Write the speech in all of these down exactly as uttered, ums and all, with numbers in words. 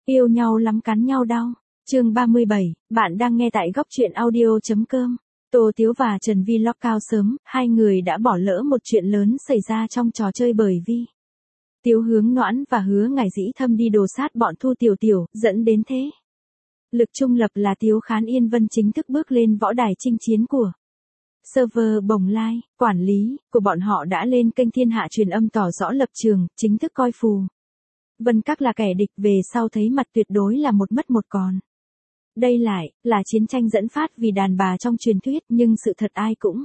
Yêu nhau lắm cắn nhau đau. Chương ba mươi bảy, bạn đang nghe tại góc truyện audio.com. Tô Tiếu và Trần Vi lock cao sớm, hai người đã bỏ lỡ một chuyện lớn xảy ra trong trò chơi bởi vì Tiếu Hướng Noãn và Hứa Ngải Dĩ Thâm đi đồ sát bọn Thu Tiểu Tiểu, dẫn đến thế. Lực trung lập là Tiếu Khán Yên Vân chính thức bước lên võ đài chinh chiến của server Bồng Lai, quản lý của bọn họ đã lên kênh Thiên Hạ truyền âm tỏ rõ lập trường, chính thức coi Phù Vân Các là kẻ địch, về sau thấy mặt tuyệt đối là một mất một còn. Đây lại là chiến tranh dẫn phát vì đàn bà trong truyền thuyết, nhưng sự thật ai cũng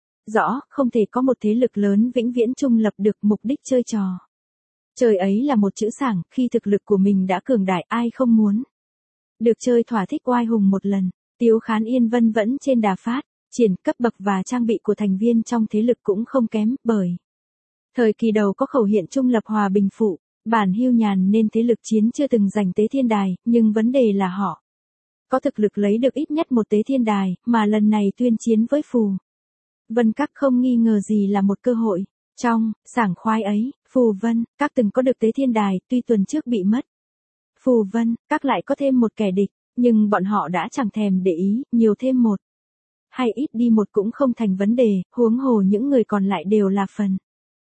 rõ, không thể có một thế lực lớn vĩnh viễn trung lập được mục đích chơi trò. Chơi ấy là một chữ sảng, khi thực lực của mình đã cường đại ai không muốn được chơi thỏa thích oai hùng một lần. Tiếu Khán Yên Vân vẫn trên đà phát triển, cấp bậc và trang bị của thành viên trong thế lực cũng không kém, bởi thời kỳ đầu có khẩu hiện trung lập hòa bình phụ, bản hưu nhàn nên thế lực chiến chưa từng giành tế thiên đài, nhưng vấn đề là họ có thực lực lấy được ít nhất một tế thiên đài, mà lần này tuyên chiến với Phù Vân Các không nghi ngờ gì là một cơ hội. Trong sảng khoái ấy, Phù Vân Các từng có được tế thiên đài, tuy tuần trước bị mất. Phù Vân Các lại có thêm một kẻ địch, nhưng bọn họ đã chẳng thèm để ý, nhiều thêm một hay ít đi một cũng không thành vấn đề, huống hồ những người còn lại đều là phần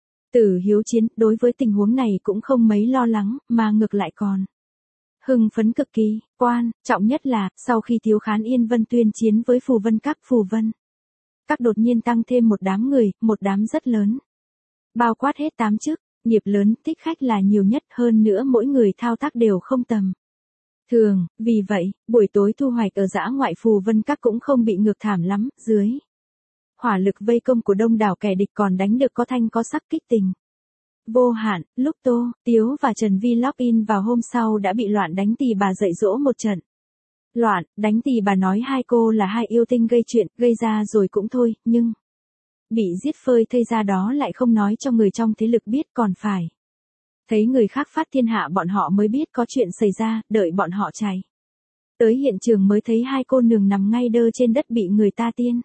tử hiếu chiến, đối với tình huống này cũng không mấy lo lắng, mà ngược lại còn hưng phấn cực kỳ. Quan trọng nhất là, sau khi Tiếu Khán Yên Vân tuyên chiến với Phù Vân Các, Phù Vân Các đột nhiên tăng thêm một đám người, một đám rất lớn, bao quát hết tám chức nghiệp lớn, thích khách là nhiều nhất, hơn nữa mỗi người thao tác đều không tầm thường. Vì vậy, buổi tối thu hoạch ở dã ngoại Phù Vân Các cũng không bị ngược thảm lắm, dưới hỏa lực vây công của đông đảo kẻ địch còn đánh được có thanh có sắc, kích tình vô hạn. Lúc Tô Tiếu và Trần Vi log in vào hôm sau đã bị Loạn Đánh Tỳ Bà dạy dỗ một trận. Loạn Đánh Tỳ Bà nói hai cô là hai yêu tinh gây chuyện, gây ra rồi cũng thôi, nhưng bị giết phơi thây ra đó lại không nói cho người trong thế lực biết, còn phải thấy người khác phát thiên hạ bọn họ mới biết có chuyện xảy ra, đợi bọn họ chạy tới hiện trường mới thấy hai cô nương nằm ngay đơ trên đất bị người ta tiên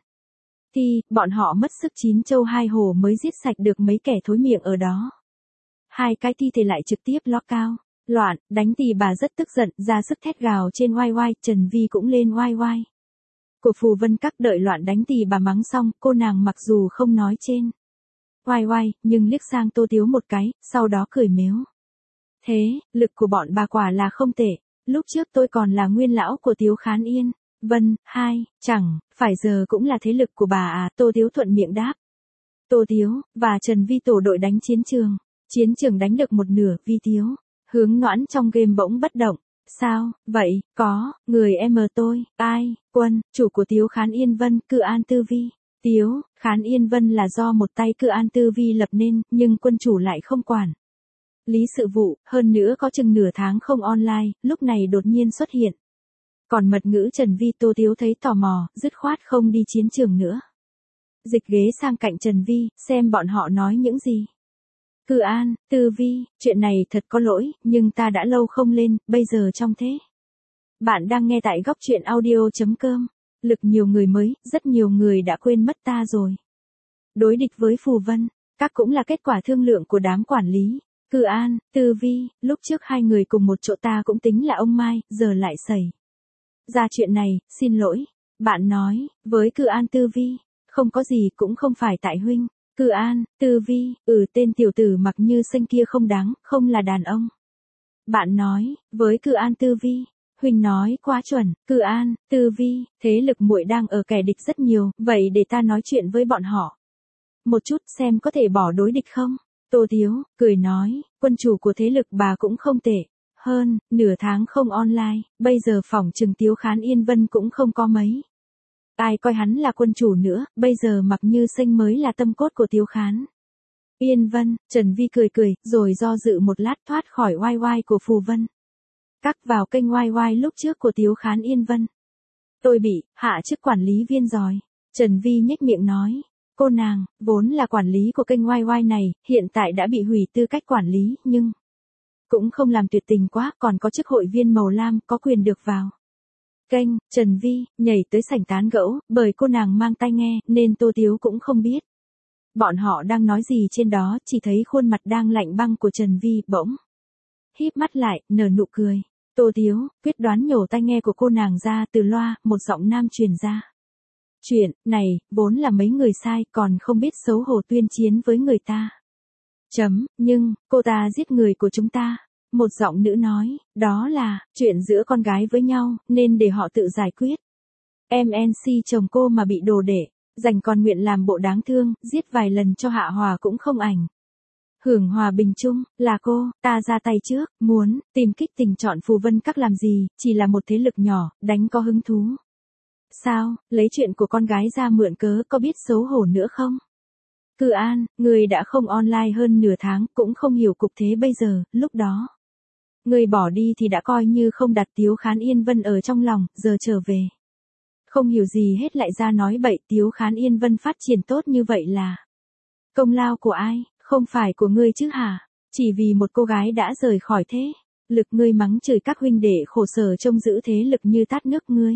thì bọn họ mất sức chín châu hai hổ mới giết sạch được mấy kẻ thối miệng ở đó. Hai cái thi thể lại trực tiếp lót cao. Loạn Đánh Tỳ Bà rất tức giận, ra sức thét gào trên oai oai, Trần Vi cũng lên oai oai của Phù Vân Các. Đợi Loạn Đánh Tỳ Bà mắng xong, cô nàng mặc dù không nói trên oai oai, nhưng liếc sang Tô Tiếu một cái, sau đó cười mếu. Thế, lực của bọn bà quả là không tệ, lúc trước tôi còn là nguyên lão của Tiếu Khán Yên Vân, hai, chẳng phải giờ cũng là thế lực của bà à? Tô Tiếu thuận miệng đáp. Tô Tiếu và Trần Vi tổ đội đánh chiến trường. Chiến trường đánh được một nửa, Vi Tiếu Hướng Noãn trong game bỗng bất động. Sao, vậy, có, người em mờ tôi, ai, Quân, chủ của Tiếu Khán Yên Vân, Cự An Tư Vi. Tiếu Khán Yên Vân là do một tay Cự An Tư Vi lập nên, nhưng quân chủ lại không quản lý sự vụ, hơn nữa có chừng nửa tháng không online, lúc này đột nhiên xuất hiện. Còn mật ngữ Trần Vi. Tô Tiếu thấy tò mò, dứt khoát không đi chiến trường nữa. Dịch ghế sang cạnh Trần Vi, xem bọn họ nói những gì. Cự An Tư Vi, chuyện này thật có lỗi, nhưng ta đã lâu không lên, bây giờ trong thế. Bạn đang nghe tại góc truyện audio.com. Lực nhiều người mới, rất nhiều người đã quên mất ta rồi. Đối địch với Phù Vân Các cũng là kết quả thương lượng của đám quản lý. Cự An Tư Vi, lúc trước hai người cùng một chỗ ta cũng tính là ông Mai, giờ lại xảy ra chuyện này, xin lỗi. Bạn nói với Cự An Tư Vi, không có gì, cũng không phải tại huynh. Cự An Tư Vi, ừ, tên tiểu tử mặc như xanh kia không đáng, không là đàn ông. Bạn nói với Cự An Tư Vi, huynh nói quá chuẩn. Cự An Tư Vi, thế lực muội đang ở kẻ địch rất nhiều, vậy để ta nói chuyện với bọn họ một chút, xem có thể bỏ đối địch không. Tô Tiếu cười nói, quân chủ của thế lực bà cũng không tệ. Hơn nửa tháng không online, bây giờ phỏng chừng Tiếu Khán Yên Vân cũng không có mấy ai coi hắn là quân chủ nữa, bây giờ mặc như xanh mới là tâm cốt của Tiếu Khán Yên Vân. Trần Vi cười cười, rồi do dự một lát thoát khỏi oai oai của Phù Vân Các vào kênh oai oai lúc trước của Tiếu Khán Yên Vân. Tôi bị hạ chức quản lý viên rồi. Trần Vi nhếch miệng nói, cô nàng vốn là quản lý của kênh oai oai này, hiện tại đã bị hủy tư cách quản lý, nhưng cũng không làm tuyệt tình quá, còn có chức hội viên màu lam, có quyền được vào kênh. Trần Vi nhảy tới sảnh tán gẫu, bởi cô nàng mang tai nghe, nên Tô Tiếu cũng không biết bọn họ đang nói gì trên đó, chỉ thấy khuôn mặt đang lạnh băng của Trần Vi bỗng híp mắt lại, nở nụ cười. Tô Tiếu, quyết đoán nhổ tai nghe của cô nàng ra từ loa, một giọng nam truyền ra. Chuyện này, vốn là mấy người sai, còn không biết xấu hổ tuyên chiến với người ta. Chấm, nhưng, cô ta giết người của chúng ta. Một giọng nữ nói, đó là, chuyện giữa con gái với nhau, nên để họ tự giải quyết. em en xê chồng cô mà bị đồ đệ, dành còn nguyện làm bộ đáng thương, giết vài lần cho hạ hòa cũng không ảnh. Hưởng hòa bình chung, là cô, ta ra tay trước, muốn, tìm kích tình chọn phù vân các làm gì, chỉ là một thế lực nhỏ, đánh có hứng thú. Sao, lấy chuyện của con gái ra mượn cớ có biết xấu hổ nữa không? Cự An, người đã không online hơn nửa tháng, cũng không hiểu cục thế bây giờ, lúc đó. Người bỏ đi thì đã coi như không đặt Tiếu Khán Yên Vân ở trong lòng, giờ trở về. Không hiểu gì hết lại ra nói bậy, Tiếu Khán Yên Vân phát triển tốt như vậy là công lao của ai, không phải của ngươi chứ hả? Chỉ vì một cô gái đã rời khỏi thế, lực ngươi mắng chửi các huynh đệ khổ sở trông giữ thế lực như tát nước ngươi.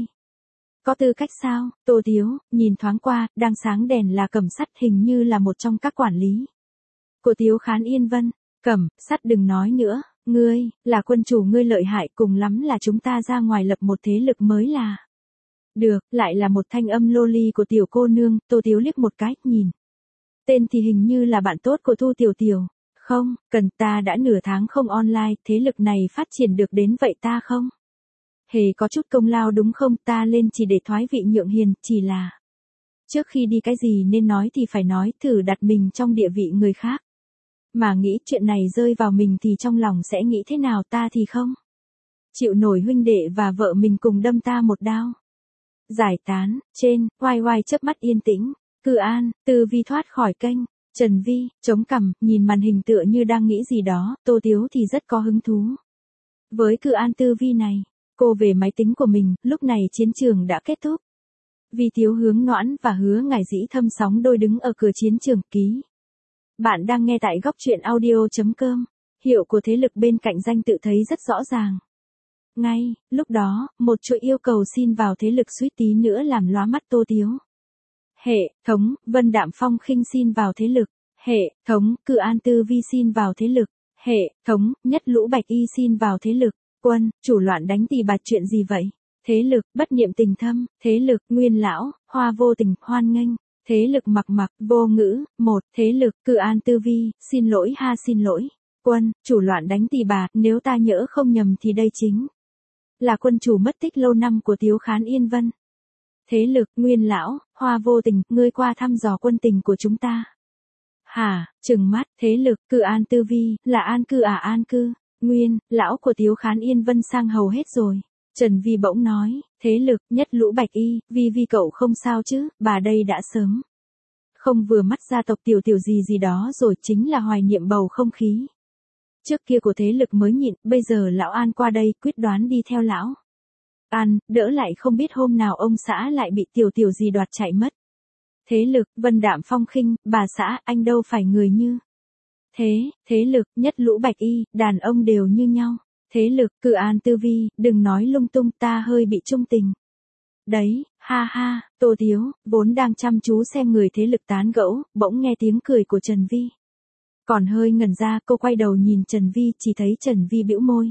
Có tư cách sao? Tô Tiếu, nhìn thoáng qua, đang sáng đèn là Cẩm Sắt, hình như là một trong các quản lý của Tiếu Khán Yên Vân. Cẩm Sắt đừng nói nữa, ngươi, là quân chủ ngươi lợi hại, cùng lắm là chúng ta ra ngoài lập một thế lực mới là. Được, lại là một thanh âm loli của tiểu cô nương. Tô Tiếu liếc một cái, nhìn. Tên thì hình như là bạn tốt của Thu Tiểu Tiểu. Không, cần, ta đã nửa tháng không online, thế lực này phát triển được đến vậy ta không? Hề có chút công lao đúng không, ta lên chỉ để thoái vị nhượng hiền, chỉ là. Trước khi đi cái gì nên nói thì phải nói, thử đặt mình trong địa vị người khác. Mà nghĩ chuyện này rơi vào mình thì trong lòng sẽ nghĩ thế nào, ta thì không. Chịu nổi huynh đệ và vợ mình cùng đâm ta một đao. Giải tán, trên, oai oai chớp mắt yên tĩnh. Cự An, Tư Vi thoát khỏi kênh. Trần Vi, chống cằm, nhìn màn hình tựa như đang nghĩ gì đó. Tô Tiếu thì rất có hứng thú. Với Cự An Tư Vi này, cô về máy tính của mình, lúc này chiến trường đã kết thúc. Vi Tiếu Hướng Noãn và Hứa Ngải Dĩ thâm sóng đôi đứng ở cửa chiến trường. Ký. Bạn đang nghe tại góc truyện audio.com. Hiệu của thế lực bên cạnh danh tự thấy rất rõ ràng. Ngay, lúc đó, một chuỗi yêu cầu xin vào thế lực suýt tí nữa làm lóa mắt Tô Tiếu. Hệ thống, Vân Đạm Phong Khinh xin vào thế lực. Hệ thống, Cự An Tư Vi xin vào thế lực. Hệ thống, Nhất Lũ Bạch Y xin vào thế lực. Quân, chủ loạn đánh tỳ bạt chuyện gì vậy? Thế lực, Bất Niệm Tình Thâm. Thế lực, Nguyên Lão, Hoa Vô Tình, hoan nghênh. Thế lực Mặc Mặc, vô ngữ. Một, thế lực, Cự An Tư Vi, xin lỗi ha xin lỗi. Quân, chủ loạn đánh tỳ bạt, nếu ta nhỡ không nhầm thì đây chính là quân chủ mất tích lâu năm của Tiếu Khán Yên Vân. Thế lực, Nguyên Lão, Hoa Vô Tình, ngươi qua thăm dò quân tình của chúng ta. Hả, trừng mắt, thế lực, Cự An Tư Vi, là An Cư à An Cư, Nguyên, Lão của Tiếu Khán Yên Vân sang hầu hết rồi. Trần Vi bỗng nói, thế lực, Nhất Lũ Bạch Y, Vi Vi cậu không sao chứ, bà đây đã sớm. Không vừa mắt gia tộc tiểu tiểu gì gì đó rồi, chính là hoài niệm bầu không khí. Trước kia của thế lực mới nhịn, bây giờ lão An qua đây, quyết đoán đi theo lão An, đỡ lại không biết hôm nào ông xã lại bị tiểu tiểu gì đoạt chạy mất. Thế lực, Vân Đạm Phong Khinh, bà xã, anh đâu phải người như thế. Thế lực, Nhất Lũ Bạch Y, đàn ông đều như nhau. Thế lực, Cự An Tư Vi, đừng nói lung tung, ta hơi bị trung tình. Đấy, ha ha, Tô Tiếu, vốn đang chăm chú xem người thế lực tán gẫu, bỗng nghe tiếng cười của Trần Vi. Còn hơi ngẩn ra, cô quay đầu nhìn Trần Vi, chỉ thấy Trần Vi bĩu môi.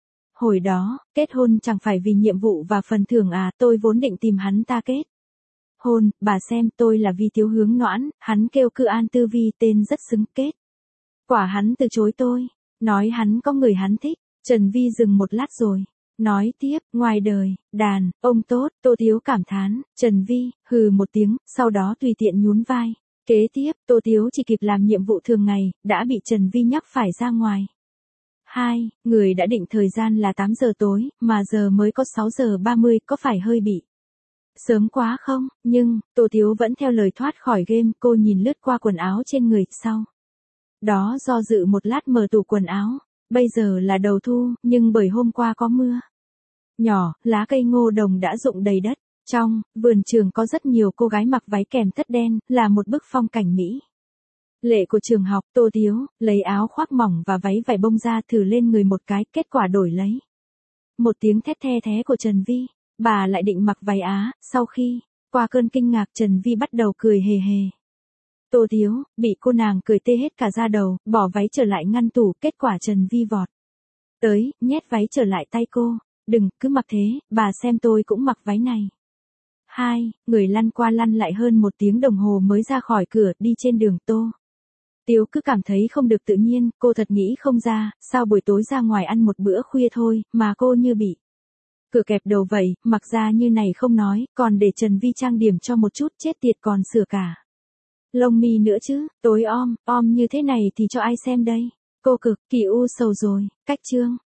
Hồi đó, kết hôn chẳng phải vì nhiệm vụ và phần thưởng à, tôi vốn định tìm hắn ta kết hôn, bà xem, tôi là Vi Tiếu Hướng Noãn, hắn kêu Cự An Tư Vi, tên rất xứng kết. Quả hắn từ chối tôi, nói hắn có người hắn thích. Trần Vi dừng một lát rồi, nói tiếp, ngoài đời, đàn, ông tốt. Tô Tiếu cảm thán. Trần Vi, hừ một tiếng, sau đó tùy tiện nhún vai. Kế tiếp, Tô Tiếu chỉ kịp làm nhiệm vụ thường ngày, đã bị Trần Vi nhắc phải ra ngoài. Hai, người đã định thời gian là tám giờ tối, mà giờ mới có sáu giờ ba mươi, có phải hơi bị sớm quá không? Nhưng, Tô Tiếu vẫn theo lời thoát khỏi game, cô nhìn lướt qua quần áo trên người, sau đó do dự một lát mở tủ quần áo. Bây giờ là đầu thu, nhưng bởi hôm qua có mưa nhỏ, lá cây ngô đồng đã rụng đầy đất. Trong vườn trường có rất nhiều cô gái mặc váy kèm tất đen, là một bức phong cảnh mỹ lệ của trường học. Tô Tiếu lấy áo khoác mỏng và váy vải bông ra thử lên người một cái, kết quả đổi lấy một tiếng thét the thé của Trần Vi. Bà lại định mặc váy Á. Sau khi qua cơn kinh ngạc, Trần Vi bắt đầu cười hề hề. Tô Tiếu bị cô nàng cười tê hết cả da đầu, bỏ váy trở lại ngăn tủ, kết quả Trần Vi vọt Tới, nhét váy trở lại tay cô. Đừng, cứ mặc thế, bà xem tôi cũng mặc váy này. Hai, người lăn qua lăn lại hơn một tiếng đồng hồ mới ra khỏi cửa, đi trên đường Tô. Tiếu cứ cảm thấy không được tự nhiên, cô thật nghĩ không ra, sao buổi tối ra ngoài ăn một bữa khuya thôi, mà cô như bị cửa kẹp đầu vậy, mặc ra như này không nói, còn để Trần Vi trang điểm cho một chút, chết tiệt còn sửa cả lông mi nữa chứ, tối om, om như thế này thì cho ai xem đây. Cô cực kỳ u sầu rồi, cách chương.